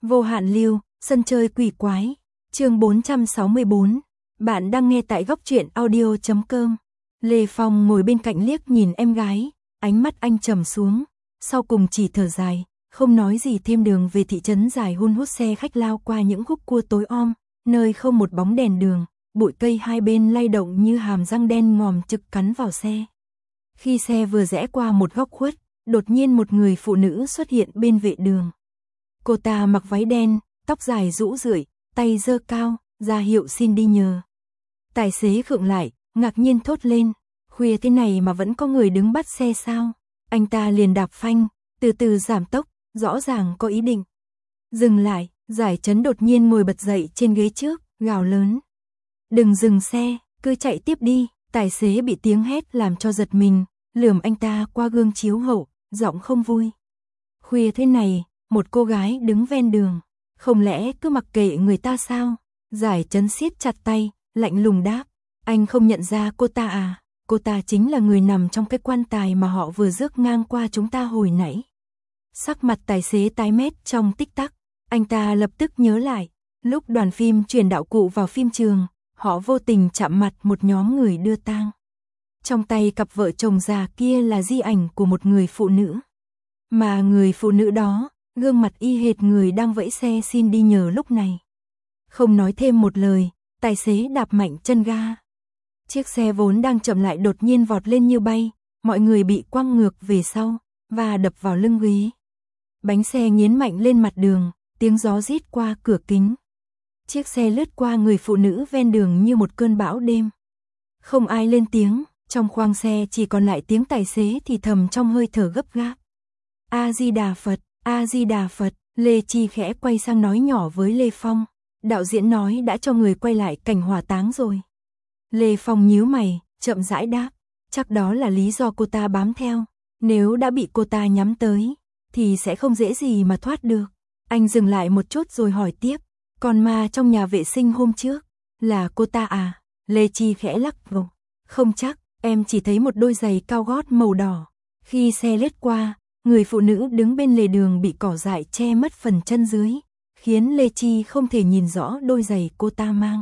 Vô hạn lưu, sân chơi quỷ quái. Chương 464. Bạn đang nghe tại góc truyện audio.com. Lê Phong ngồi bên cạnh liếc nhìn em gái, ánh mắt anh trầm xuống, sau cùng chỉ thở dài, không nói gì thêm. Đường về thị trấn dài hun hút, xe khách lao qua những khúc cua tối om, nơi không một bóng đèn đường, bụi cây hai bên lay động như hàm răng đen ngòm trực cắn vào xe. Khi xe vừa rẽ qua một góc khuất, đột nhiên một người phụ nữ xuất hiện bên vệ đường. Cô ta mặc váy đen, tóc dài rũ rượi, tay giơ cao, ra hiệu xin đi nhờ. Tài xế khựng lại, ngạc nhiên thốt lên, khuya thế này mà vẫn có người đứng bắt xe sao? Anh ta liền đạp phanh, từ từ giảm tốc, rõ ràng có ý định. Dừng lại, Giải Trấn đột nhiên ngồi bật dậy trên ghế trước, gào lớn. Đừng dừng xe, cứ chạy tiếp đi. Tài xế bị tiếng hét làm cho giật mình, lườm anh ta qua gương chiếu hậu, giọng không vui. Khuya thế này, một cô gái đứng ven đường, không lẽ cứ mặc kệ người ta sao? Giải Trấn siết chặt tay, lạnh lùng đáp, anh không nhận ra cô ta à? Cô ta chính là người nằm trong cái quan tài mà họ vừa rước ngang qua chúng ta hồi nãy. Sắc mặt tài xế tái mét trong tích tắc, anh ta lập tức nhớ lại, lúc đoàn phim truyền đạo cụ vào phim trường, họ vô tình chạm mặt một nhóm người đưa tang. Trong tay cặp vợ chồng già kia là di ảnh của một người phụ nữ. Mà người phụ nữ đó, gương mặt y hệt người đang vẫy xe xin đi nhờ lúc này. Không nói thêm một lời, tài xế đạp mạnh chân ga. Chiếc xe vốn đang chậm lại đột nhiên vọt lên như bay, mọi người bị quăng ngược về sau, và đập vào lưng ghế. Bánh xe nghiến mạnh lên mặt đường, tiếng gió rít qua cửa kính. Chiếc xe lướt qua người phụ nữ ven đường như một cơn bão đêm. Không ai lên tiếng, trong khoang xe chỉ còn lại tiếng tài xế thì thầm trong hơi thở gấp gáp. A-di-đà Phật, A-di-đà Phật. Lê Chi khẽ quay sang nói nhỏ với Lê Phong. Đạo diễn nói đã cho người quay lại cảnh hỏa táng rồi. Lê Phong nhíu mày, chậm rãi đáp. Chắc đó là lý do cô ta bám theo. Nếu đã bị cô ta nhắm tới, thì sẽ không dễ gì mà thoát được. Anh dừng lại một chút rồi hỏi tiếp. Con ma trong nhà vệ sinh hôm trước, là cô ta à? Lê Chi khẽ lắc đầu. Không chắc, em chỉ thấy một đôi giày cao gót màu đỏ. Khi xe lướt qua, người phụ nữ đứng bên lề đường bị cỏ dại che mất phần chân dưới, khiến Lê Chi không thể nhìn rõ đôi giày cô ta mang.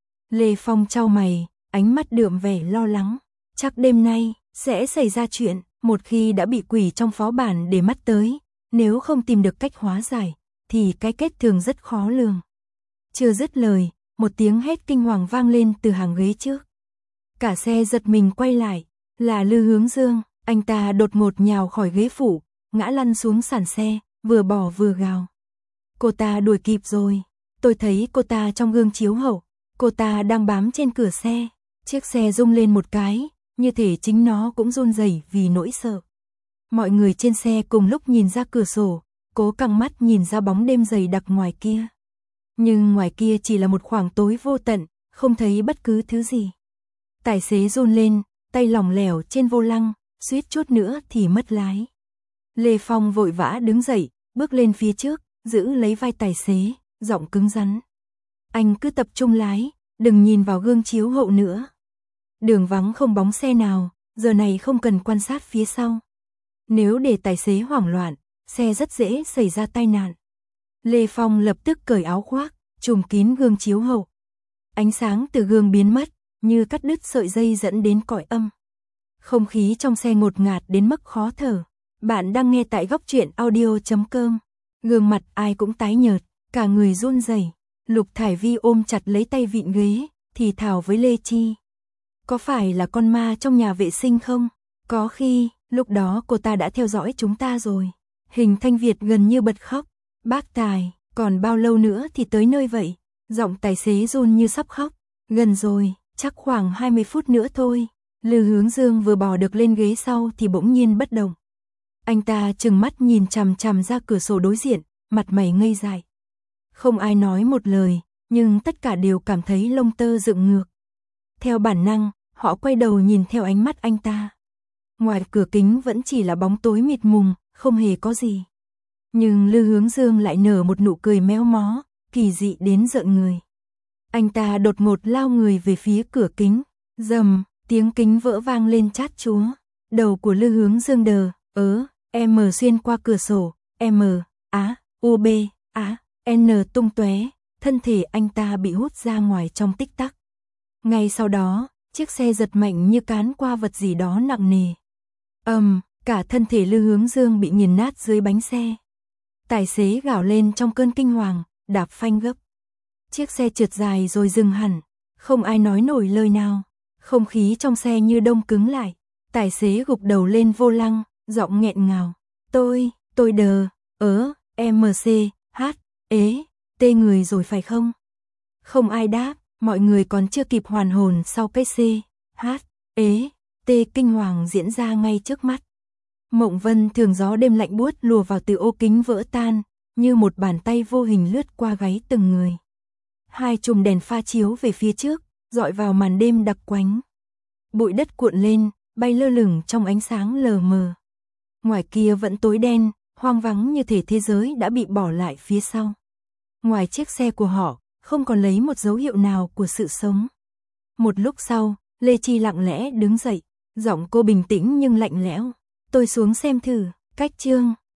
Lê Phong chau mày, ánh mắt đượm vẻ lo lắng. Chắc đêm nay sẽ xảy ra chuyện, một khi đã bị quỷ trong phó bản để mắt tới, nếu không tìm được cách hóa giải, thì cái kết thường rất khó lường. Chưa dứt lời, một tiếng hét kinh hoàng vang lên từ hàng ghế trước. Cả xe giật mình quay lại, là Lư Hướng Dương, anh ta đột ngột nhào khỏi ghế phụ, ngã lăn xuống sàn xe, vừa bò vừa gào. Cô ta đuổi kịp rồi, tôi thấy cô ta trong gương chiếu hậu, cô ta đang bám trên cửa xe. Chiếc xe rung lên một cái, như thể chính nó cũng run rẩy vì nỗi sợ. Mọi người trên xe cùng lúc nhìn ra cửa sổ, cố căng mắt nhìn ra bóng đêm dày đặc ngoài kia. Nhưng ngoài kia chỉ là một khoảng tối vô tận, không thấy bất cứ thứ gì. Tài xế run lên, tay lỏng lẻo trên vô lăng, suýt chút nữa thì mất lái. Lê Phong vội vã đứng dậy, bước lên phía trước, giữ lấy vai tài xế, giọng cứng rắn. Anh cứ tập trung lái, đừng nhìn vào gương chiếu hậu nữa. Đường vắng không bóng xe nào, giờ này không cần quan sát phía sau. Nếu để tài xế hoảng loạn, xe rất dễ xảy ra tai nạn. Lê Phong lập tức cởi áo khoác, trùm kín gương chiếu hậu. Ánh sáng từ gương biến mất, như cắt đứt sợi dây dẫn đến cõi âm. Không khí trong xe ngột ngạt đến mức khó thở. Bạn đang nghe tại góc truyện audio.com. Gương mặt ai cũng tái nhợt, cả người run rẩy. Lục Thải Vi ôm chặt lấy tay vịn ghế, thì thào với Lê Chi. Có phải là con ma trong nhà vệ sinh không? Có khi, lúc đó cô ta đã theo dõi chúng ta rồi. Hình Thanh Việt gần như bật khóc. Bác Tài, còn bao lâu nữa thì tới nơi vậy? Giọng tài xế run như sắp khóc. Gần rồi, chắc khoảng 20 phút nữa thôi. Lư Hướng Dương vừa bò được lên ghế sau thì bỗng nhiên bất động. Anh ta trừng mắt nhìn chằm chằm ra cửa sổ đối diện, mặt mày ngây dại. Không ai nói một lời, nhưng tất cả đều cảm thấy lông tơ dựng ngược. Theo bản năng, họ quay đầu nhìn theo ánh mắt anh ta. Ngoài cửa kính vẫn chỉ là bóng tối mịt mùng, không hề có gì. Nhưng Lư Hướng Dương lại nở một nụ cười méo mó, kỳ dị đến rợn người. Anh ta đột ngột lao người về phía cửa kính. Rầm, tiếng kính vỡ vang lên chát chúa. Đầu của Lư Hướng Dương đờ, M xuyên qua cửa sổ, M, Á, U B, Á. N tung tóe, thân thể anh ta bị hút ra ngoài trong tích tắc. Ngay sau đó, chiếc xe giật mạnh như cán qua vật gì đó nặng nề. Cả thân thể Lư Hướng Dương bị nghiền nát dưới bánh xe. Tài xế gào lên trong cơn kinh hoàng, đạp phanh gấp. Chiếc xe trượt dài rồi dừng hẳn, không ai nói nổi lời nào. Không khí trong xe như đông cứng lại. Tài xế gục đầu lên vô lăng, giọng nghẹn ngào. Tôi đờ, MC, T người rồi phải không? Không ai đáp, mọi người còn chưa kịp hoàn hồn sau cái T kinh hoàng diễn ra ngay trước mắt. Mộng Vân thường gió đêm lạnh buốt lùa vào từ ô kính vỡ tan, như một bàn tay vô hình lướt qua gáy từng người. Hai chùm đèn pha chiếu về phía trước, dọi vào màn đêm đặc quánh. Bụi đất cuộn lên, bay lơ lửng trong ánh sáng lờ mờ. Ngoài kia vẫn tối đen, hoang vắng như thể thế giới đã bị bỏ lại phía sau. Ngoài chiếc xe của họ, không còn lấy một dấu hiệu nào của sự sống. Một lúc sau, Lê Chi lặng lẽ đứng dậy, giọng cô bình tĩnh nhưng lạnh lẽo. Tôi xuống xem thử, cách chương.